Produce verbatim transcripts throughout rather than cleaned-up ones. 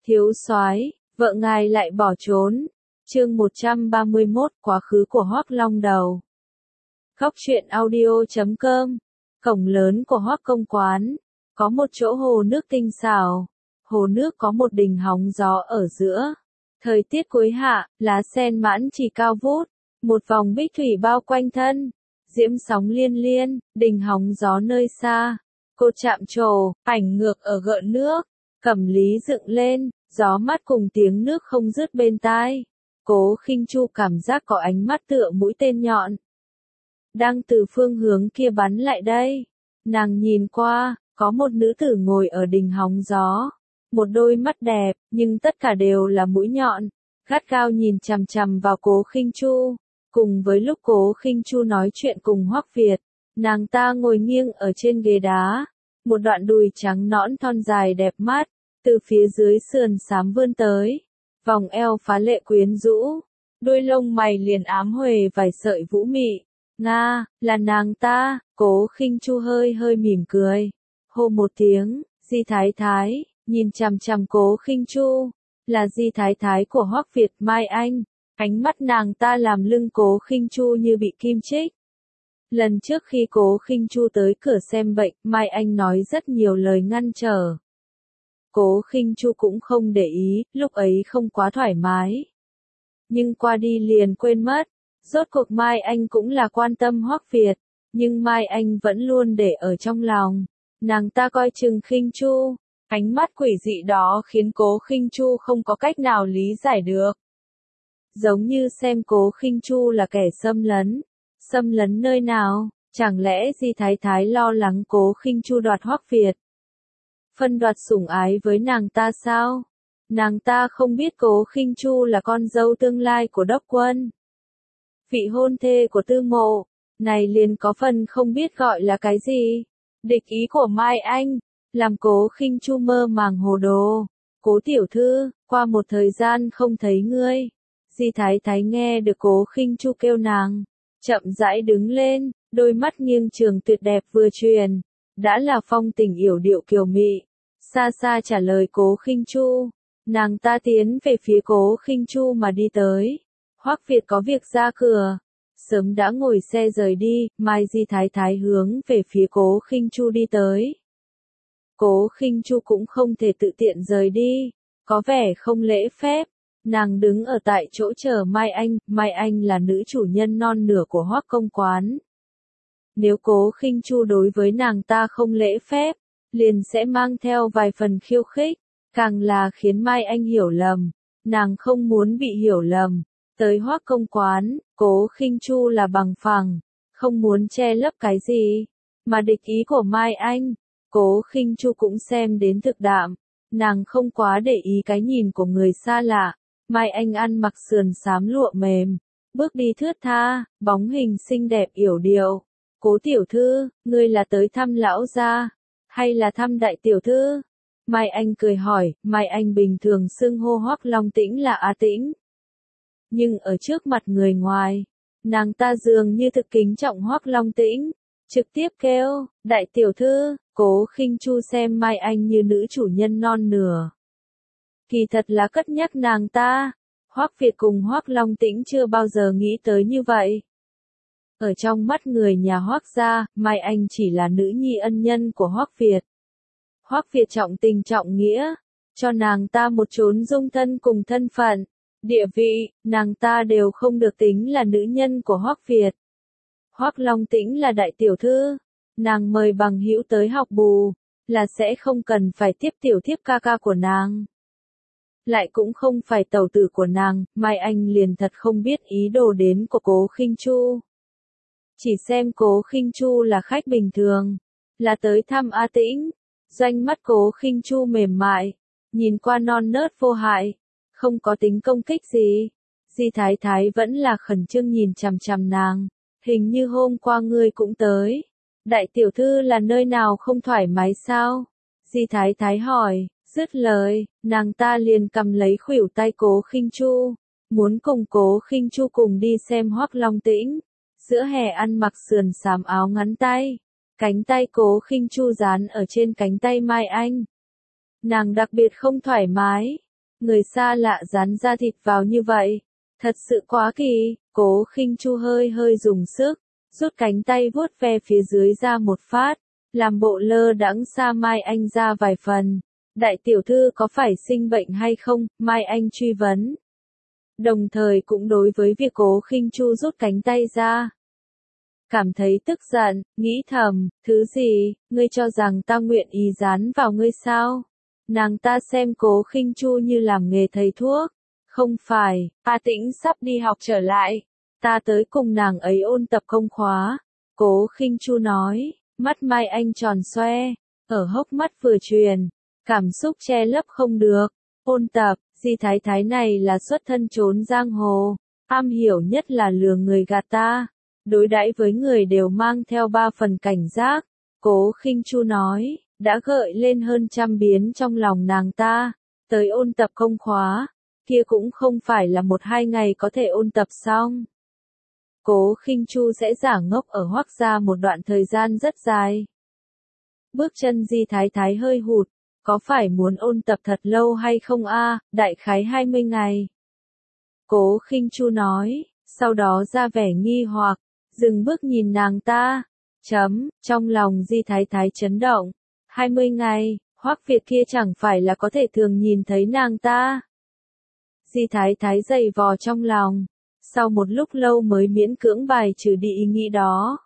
Thiếu soái, vợ ngài lại bỏ trốn. Chương một trăm ba mươi mốt, quá khứ của Hoắc Long Đầu. Góc truyện audio chấm com. Cổng lớn của Hoắc công quán, có một chỗ hồ nước tinh xảo. Hồ nước có một đình hóng gió ở giữa. Thời tiết cuối hạ, lá sen mãn chỉ cao vút, một vòng bích thủy bao quanh thân. Diễm sóng liên liên, đình hóng gió nơi xa. Cô chạm trổ, ảnh ngược ở gợn nước. Cẩm lý dựng lên, gió mát cùng tiếng nước không dứt bên tai. Cố Khinh Chu cảm giác có ánh mắt tựa mũi tên nhọn, đang từ phương hướng kia bắn lại đây. Nàng nhìn qua, có một nữ tử ngồi ở đình hóng gió. Một đôi mắt đẹp, nhưng tất cả đều là mũi nhọn, gắt gao nhìn chằm chằm vào Cố Khinh Chu. Cùng với lúc Cố Khinh Chu nói chuyện cùng Hoắc Việt, nàng ta ngồi nghiêng ở trên ghế đá. Một đoạn đùi trắng nõn thon dài đẹp mắt, từ phía dưới sườn xám vươn tới. Vòng eo phá lệ quyến rũ, đôi lông mày liền ám huề vài sợi vũ mị. Nga, là nàng ta. Cố Khinh Chu hơi hơi mỉm cười. Hô một tiếng, Di Thái Thái, nhìn chằm chằm Cố Khinh Chu. Là Di Thái Thái của Hoắc Việt Mai Anh. Ánh mắt nàng ta làm lưng Cố Khinh Chu như bị kim chích. Lần trước khi Cố Khinh Chu tới cửa xem bệnh, Mai Anh nói rất nhiều lời ngăn trở. Cố Khinh Chu cũng không để ý, lúc ấy không quá thoải mái. Nhưng qua đi liền quên mất. Rốt cuộc Mai Anh cũng là quan tâm Hoắc Việt, nhưng Mai Anh vẫn luôn để ở trong lòng. Nàng ta coi chừng Khinh Chu, ánh mắt quỷ dị đó khiến Cố Khinh Chu không có cách nào lý giải được. Giống như xem Cố Khinh Chu là kẻ xâm lấn. Xâm lấn nơi nào? Chẳng lẽ Di Thái Thái lo lắng Cố Khinh Chu đoạt Hoắc Việt? Phân đoạt sủng ái với nàng ta sao? Nàng ta không biết Cố Khinh Chu là con dâu tương lai của Đốc Quân, vị hôn thê của Tư Mộ, này liền có phần không biết gọi là cái gì. Địch ý của Mai Anh, làm Cố Khinh Chu mơ màng hồ đồ. Cố tiểu thư, qua một thời gian không thấy ngươi. Di Thái Thái nghe được Cố Khinh Chu kêu nàng, chậm rãi đứng lên, đôi mắt nghiêng trường tuyệt đẹp vừa truyền. Đã là phong tình yểu điệu kiều mị. Xa xa trả lời Cố Khinh Chu. Nàng ta tiến về phía Cố Khinh Chu mà đi tới. Hoắc Việt có việc ra cửa, sớm đã ngồi xe rời đi. Mai Di Thái Thái hướng về phía Cố Khinh Chu đi tới. Cố Khinh Chu cũng không thể tự tiện rời đi, có vẻ không lễ phép. Nàng đứng ở tại chỗ chờ Mai Anh. Mai Anh là nữ chủ nhân non nửa của Hoắc công quán. Nếu Cố Khinh Chu đối với nàng ta không lễ phép, liền sẽ mang theo vài phần khiêu khích, càng là khiến Mai Anh hiểu lầm. Nàng không muốn bị hiểu lầm. Tới Hoắc công quán, Cố Khinh Chu là bằng phẳng, không muốn che lấp cái gì. Mà địch ý của Mai Anh, Cố Khinh Chu cũng xem đến thực đạm. Nàng không quá để ý cái nhìn của người xa lạ. Mai Anh ăn mặc sườn xám lụa mềm, bước đi thướt tha, bóng hình xinh đẹp yểu điệu. Cố tiểu thư, ngươi là tới thăm lão gia, hay là thăm đại tiểu thư? Mai Anh cười hỏi. Mai Anh bình thường xưng hô Hoắc Long Tĩnh là A Tĩnh. Nhưng ở trước mặt người ngoài, nàng ta dường như thực kính trọng Hoắc Long Tĩnh, trực tiếp kêu, đại tiểu thư. Cố Khinh Chu xem Mai Anh như nữ chủ nhân non nửa. Kỳ thật là cất nhắc nàng ta. Hoắc Việt cùng Hoắc Long Tĩnh chưa bao giờ nghĩ tới như vậy. Ở trong mắt người nhà Hoắc gia, Mai Anh chỉ là nữ nhi ân nhân của Hoắc Việt. Hoắc Việt trọng tình trọng nghĩa, cho nàng ta một chốn dung thân cùng thân phận, địa vị, nàng ta đều không được tính là nữ nhân của Hoắc Việt. Hoắc Long Tĩnh là đại tiểu thư, nàng mời bằng hữu tới học bù, là sẽ không cần phải tiếp tiểu thiếp ca ca của nàng. Lại cũng không phải tẩu tử của nàng. Mai Anh liền thật không biết ý đồ đến của Cố Khinh Chu. Chỉ xem Cố Khinh Chu là khách bình thường, là tới thăm A Tĩnh. Doanh mắt Cố Khinh Chu mềm mại, nhìn qua non nớt vô hại, không có tính công kích gì. Di Thái Thái vẫn là khẩn trương nhìn chằm chằm nàng. Hình như hôm qua ngươi cũng tới. Đại tiểu thư là nơi nào không thoải mái sao? Di Thái Thái hỏi. Dứt lời, nàng ta liền cầm lấy khuỷu tay Cố Khinh Chu, muốn cùng Cố Khinh Chu cùng đi xem Hoắc Long Tĩnh. Giữa hè ăn mặc sườn xám áo ngắn tay, cánh tay Cố Khinh Chu dán ở trên cánh tay Mai Anh. Nàng đặc biệt không thoải mái, người xa lạ dán da thịt vào như vậy. Thật sự quá kỳ, Cố Khinh Chu hơi hơi dùng sức, rút cánh tay vuốt ve phía dưới ra một phát, làm bộ lơ đãng xa Mai Anh ra vài phần. Đại tiểu thư có phải sinh bệnh hay không? Mai Anh truy vấn. Đồng thời cũng đối với việc Cố Khinh Chu rút cánh tay ra. Cảm thấy tức giận, nghĩ thầm, thứ gì, ngươi cho rằng ta nguyện ý dán vào ngươi sao? Nàng ta xem Cố Khinh Chu như làm nghề thầy thuốc. Không phải, A Tĩnh sắp đi học trở lại. Ta tới cùng nàng ấy ôn tập công khóa. Cố Khinh Chu nói, mắt Mai Anh tròn xoe, ở hốc mắt vừa truyền, cảm xúc che lấp không được. Ôn tập, Di Thái Thái này là xuất thân trốn giang hồ, am hiểu nhất là lừa người gạt ta, đối đãi với người đều mang theo ba phần cảnh giác. Cố Khinh Chu nói, đã gợi lên hơn trăm biến trong lòng nàng ta, tới ôn tập công khóa, kia cũng không phải là một hai ngày có thể ôn tập xong. Cố Khinh Chu sẽ giả ngốc ở Hoắc gia một đoạn thời gian rất dài. Bước chân Di Thái Thái hơi hụt, có phải muốn ôn tập thật lâu hay không a? À, đại khái hai mươi ngày. Cố Khinh Chu nói, sau đó ra vẻ nghi hoặc, dừng bước nhìn nàng ta. Chấm, trong lòng Di Thái Thái chấn động. hai mươi ngày, Hoắc Việt kia chẳng phải là có thể thường nhìn thấy nàng ta. Di Thái Thái dày vò trong lòng, sau một lúc lâu mới miễn cưỡng bài trừ đi ý nghĩ đó.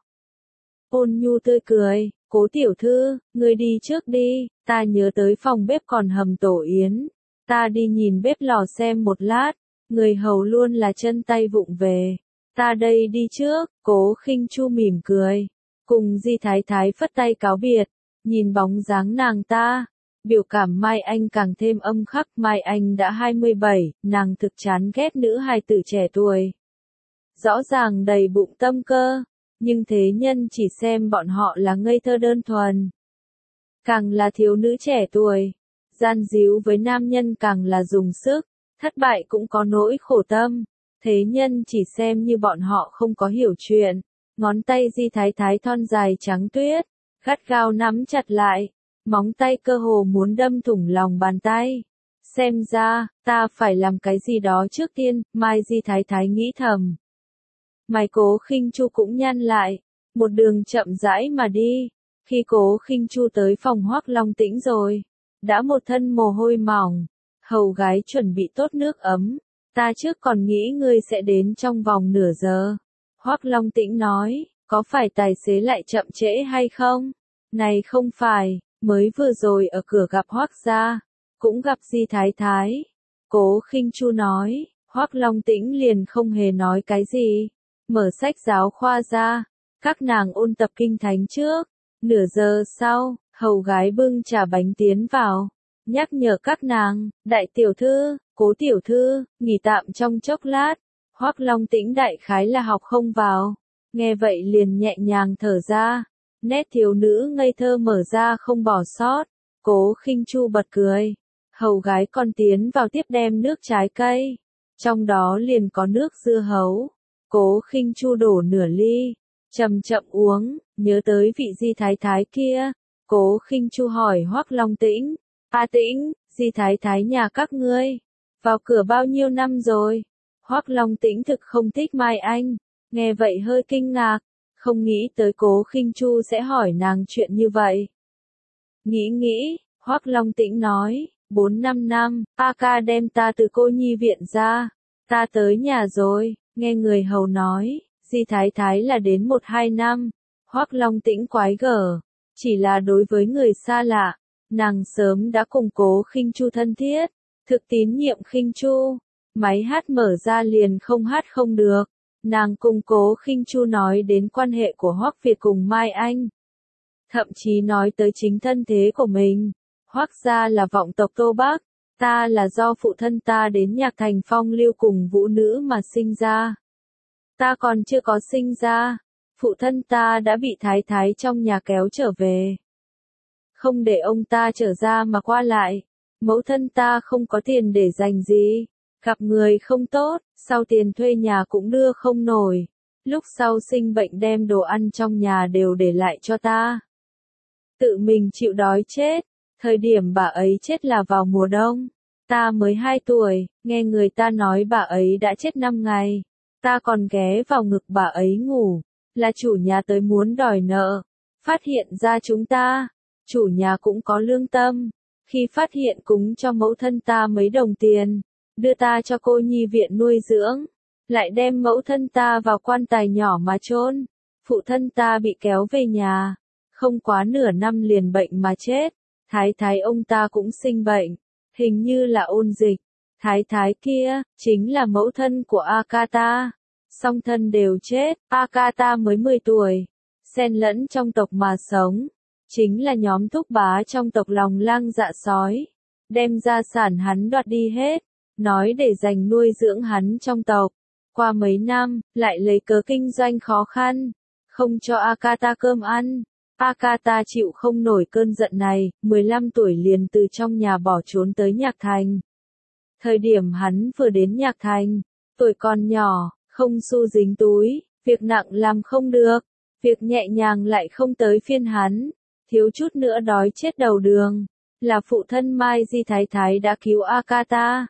Ôn nhu tươi cười, Cố tiểu thư, ngươi đi trước đi, ta nhớ tới phòng bếp còn hầm tổ yến, ta đi nhìn bếp lò xem một lát, người hầu luôn là chân tay vụng về, ta đây đi trước. Cố Khinh Chu mỉm cười, cùng Di Thái Thái phất tay cáo biệt, nhìn bóng dáng nàng ta, biểu cảm Mai Anh càng thêm âm khắc. Mai Anh đã hai mươi bảy, nàng thực chán ghét nữ hài tử trẻ tuổi. Rõ ràng đầy bụng tâm cơ, nhưng thế nhân chỉ xem bọn họ là ngây thơ đơn thuần. Càng là thiếu nữ trẻ tuổi, gian díu với nam nhân càng là dùng sức, thất bại cũng có nỗi khổ tâm. Thế nhân chỉ xem như bọn họ không có hiểu chuyện. Ngón tay Di Thái Thái thon dài trắng tuyết, gắt gao nắm chặt lại, móng tay cơ hồ muốn đâm thủng lòng bàn tay. Xem ra, ta phải làm cái gì đó trước tiên, Mai Di Thái Thái nghĩ thầm. Mày Cố Khinh Chu cũng nhăn lại, một đường chậm rãi mà đi. Khi Cố Khinh Chu tới phòng Hoắc Long Tĩnh rồi, đã một thân mồ hôi mỏng, hầu gái chuẩn bị tốt nước ấm. Ta trước còn nghĩ ngươi sẽ đến trong vòng nửa giờ. Hoắc Long Tĩnh nói, có phải tài xế lại chậm trễ hay không? Này không phải, mới vừa rồi ở cửa gặp Hoắc gia, cũng gặp Di Thái Thái. Cố Khinh Chu nói, Hoắc Long Tĩnh liền không hề nói cái gì. Mở sách giáo khoa ra, các nàng ôn tập kinh thánh trước. Nửa giờ sau, hầu gái bưng trà bánh tiến vào, nhắc nhở các nàng, đại tiểu thư, Cố tiểu thư, nghỉ tạm trong chốc lát. Hoắc Long Tĩnh đại khái là học không vào, nghe vậy liền nhẹ nhàng thở ra, nét thiếu nữ ngây thơ mở ra không bỏ sót. Cố Khinh Chu bật cười, hầu gái còn tiến vào tiếp đem nước trái cây, trong đó liền có nước dưa hấu. Cố Khinh Chu đổ nửa ly, chậm chậm uống, nhớ tới vị Di Thái Thái kia. Cố Khinh Chu hỏi Hoắc Long Tĩnh, A Tĩnh, Di Thái Thái nhà các ngươi vào cửa bao nhiêu năm rồi? Hoắc Long Tĩnh thực không thích Mai Anh, nghe vậy hơi kinh ngạc, không nghĩ tới Cố Khinh Chu sẽ hỏi nàng chuyện như vậy. Nghĩ nghĩ, Hoắc Long Tĩnh nói, bốn năm năm, A ca đem ta từ cô nhi viện ra, ta tới nhà rồi. Nghe người hầu nói, Di Thái Thái là đến một hai năm. Hoắc Long Tĩnh quái gở, chỉ là đối với người xa lạ, nàng sớm đã cùng Cố Khinh Chu thân thiết, thực tín nhiệm Khinh Chu. Máy hát mở ra liền không hát không được. Nàng cùng Cố Khinh Chu nói đến quan hệ của Hoắc Việt cùng Mai Anh, thậm chí nói tới chính thân thế của mình. Hoắc gia là vọng tộc Tô Bắc, ta là do phụ thân ta đến Nhạc Thành phong lưu cùng vũ nữ mà sinh ra. Ta còn chưa có sinh ra, phụ thân ta đã bị thái thái trong nhà kéo trở về. Không để ông ta trở ra mà qua lại, mẫu thân ta không có tiền để dành gì, gặp người không tốt, sau tiền thuê nhà cũng đưa không nổi. Lúc sau sinh bệnh đem đồ ăn trong nhà đều để lại cho ta. Tự mình chịu đói chết, thời điểm bà ấy chết là vào mùa đông. Ta mới hai tuổi, nghe người ta nói bà ấy đã chết năm ngày. Ta còn ghé vào ngực bà ấy ngủ, là chủ nhà tới muốn đòi nợ. Phát hiện ra chúng ta, chủ nhà cũng có lương tâm. Khi phát hiện cúng cho mẫu thân ta mấy đồng tiền, đưa ta cho cô nhi viện nuôi dưỡng, lại đem mẫu thân ta vào quan tài nhỏ mà chôn. Phụ thân ta bị kéo về nhà, không quá nửa năm liền bệnh mà chết. Thái thái ông ta cũng sinh bệnh, hình như là ôn dịch. Thái thái kia, chính là mẫu thân của Akata. Song thân đều chết, Akata mới mười tuổi, xen lẫn trong tộc mà sống. Chính là nhóm thúc bá trong tộc lòng lang dạ sói. Đem gia sản hắn đoạt đi hết, nói để dành nuôi dưỡng hắn trong tộc. Qua mấy năm, lại lấy cớ kinh doanh khó khăn, không cho Akata cơm ăn. Akata chịu không nổi cơn giận này, mười lăm tuổi liền từ trong nhà bỏ trốn tới Nhạc Thành. Thời điểm hắn vừa đến Nhạc Thành, tuổi còn nhỏ, không xu dính túi, việc nặng làm không được, việc nhẹ nhàng lại không tới phiên hắn, thiếu chút nữa đói chết đầu đường. Là phụ thân Mai Di Thái Thái đã cứu Akata,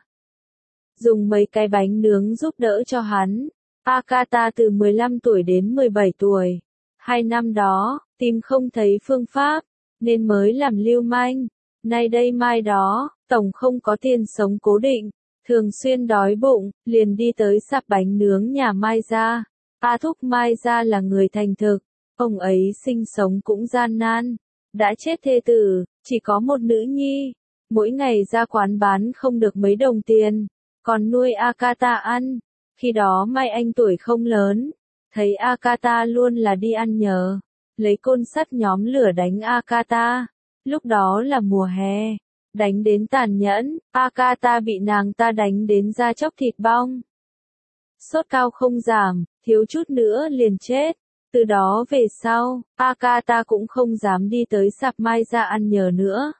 dùng mấy cái bánh nướng giúp đỡ cho hắn. Akata từ mười lăm tuổi đến mười bảy tuổi, hai năm đó, tìm không thấy phương pháp, nên mới làm lưu manh. Nay đây mai đó, tổng không có tiền sống cố định, thường xuyên đói bụng, liền đi tới sạp bánh nướng nhà Mai Gia. A thúc Mai Gia là người thành thực, ông ấy sinh sống cũng gian nan, đã chết thê tử, chỉ có một nữ nhi, mỗi ngày ra quán bán không được mấy đồng tiền, còn nuôi Akata ăn. Khi đó Mai Anh tuổi không lớn, thấy Akata luôn là đi ăn nhờ, lấy côn sắt nhóm lửa đánh Akata. Lúc đó là mùa hè, đánh đến tàn nhẫn, Akata bị nàng ta đánh đến da chóc thịt bong. Sốt cao không giảm, thiếu chút nữa liền chết. Từ đó về sau, Akata cũng không dám đi tới sạp Mai Gia ăn nhờ nữa.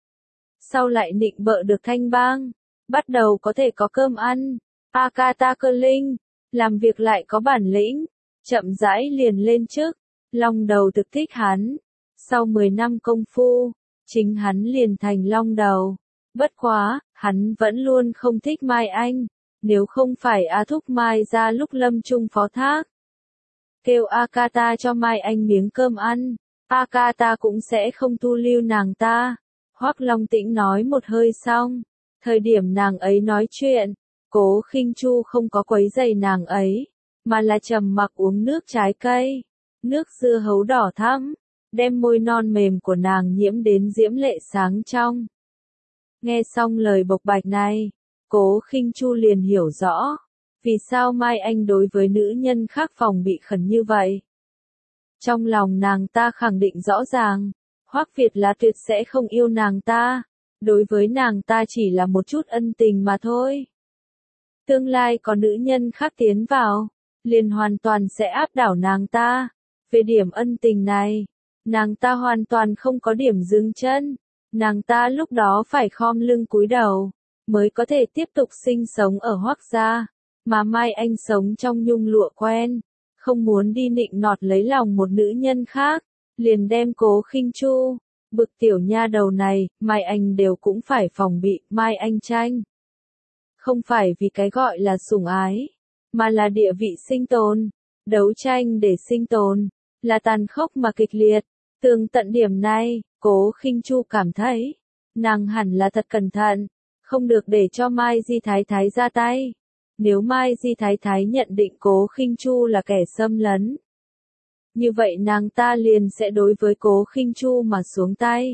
Sau lại nịnh bợ được thanh bang, bắt đầu có thể có cơm ăn. Akata cơ linh, làm việc lại có bản lĩnh, chậm rãi liền lên chức. Long đầu thực thích hắn. Sau mười năm công phu, chính hắn liền thành long đầu. Bất quá, hắn vẫn luôn không thích Mai Anh, nếu không phải A thúc Mai Gia lúc lâm chung phó thác, kêu Akata cho Mai Anh miếng cơm ăn, Akata cũng sẽ không thu lưu nàng ta. Hoắc Long Tĩnh nói một hơi xong, thời điểm nàng ấy nói chuyện, Cố Khinh Chu không có quấy rầy nàng ấy, mà là trầm mặc uống nước trái cây, nước dưa hấu đỏ thẫm, đem môi non mềm của nàng nhiễm đến diễm lệ sáng trong. Nghe xong lời bộc bạch này, Cố Khinh Chu liền hiểu rõ, vì sao Mai Anh đối với nữ nhân khác phòng bị khẩn như vậy. Trong lòng nàng ta khẳng định rõ ràng, Hoắc Việt là tuyệt sẽ không yêu nàng ta, đối với nàng ta chỉ là một chút ân tình mà thôi. Tương lai có nữ nhân khác tiến vào, liền hoàn toàn sẽ áp đảo nàng ta. Về điểm ân tình này, nàng ta hoàn toàn không có điểm dừng chân, nàng ta lúc đó phải khom lưng cúi đầu, mới có thể tiếp tục sinh sống ở Hoắc gia, mà Mai Anh sống trong nhung lụa quen, không muốn đi nịnh nọt lấy lòng một nữ nhân khác, liền đem Cố Khinh Chu, bực tiểu nha đầu này, Mai Anh đều cũng phải phòng bị. Mai Anh tranh, không phải vì cái gọi là sủng ái, mà là địa vị sinh tồn, đấu tranh để sinh tồn, là tàn khốc mà kịch liệt. Tường tận điểm này, Cố Khinh Chu cảm thấy, nàng hẳn là thật cẩn thận, không được để cho Mai Di Thái Thái ra tay. Nếu Mai Di Thái Thái nhận định Cố Khinh Chu là kẻ xâm lấn, như vậy nàng ta liền sẽ đối với Cố Khinh Chu mà xuống tay.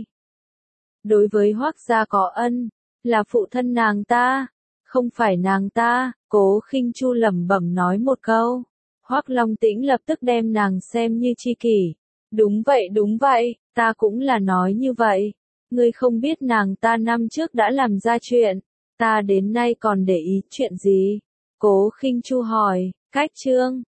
Đối với Hoắc gia có ân, là phụ thân nàng ta, không phải nàng ta. Cố Khinh Chu lẩm bẩm nói một câu. Hoắc Long Tĩnh lập tức đem nàng xem như tri kỷ. Đúng vậy đúng vậy, ta cũng là nói như vậy. Ngươi không biết nàng ta năm trước đã làm ra chuyện, ta đến nay còn để ý chuyện gì? Cố Khinh Chu hỏi. Cách chương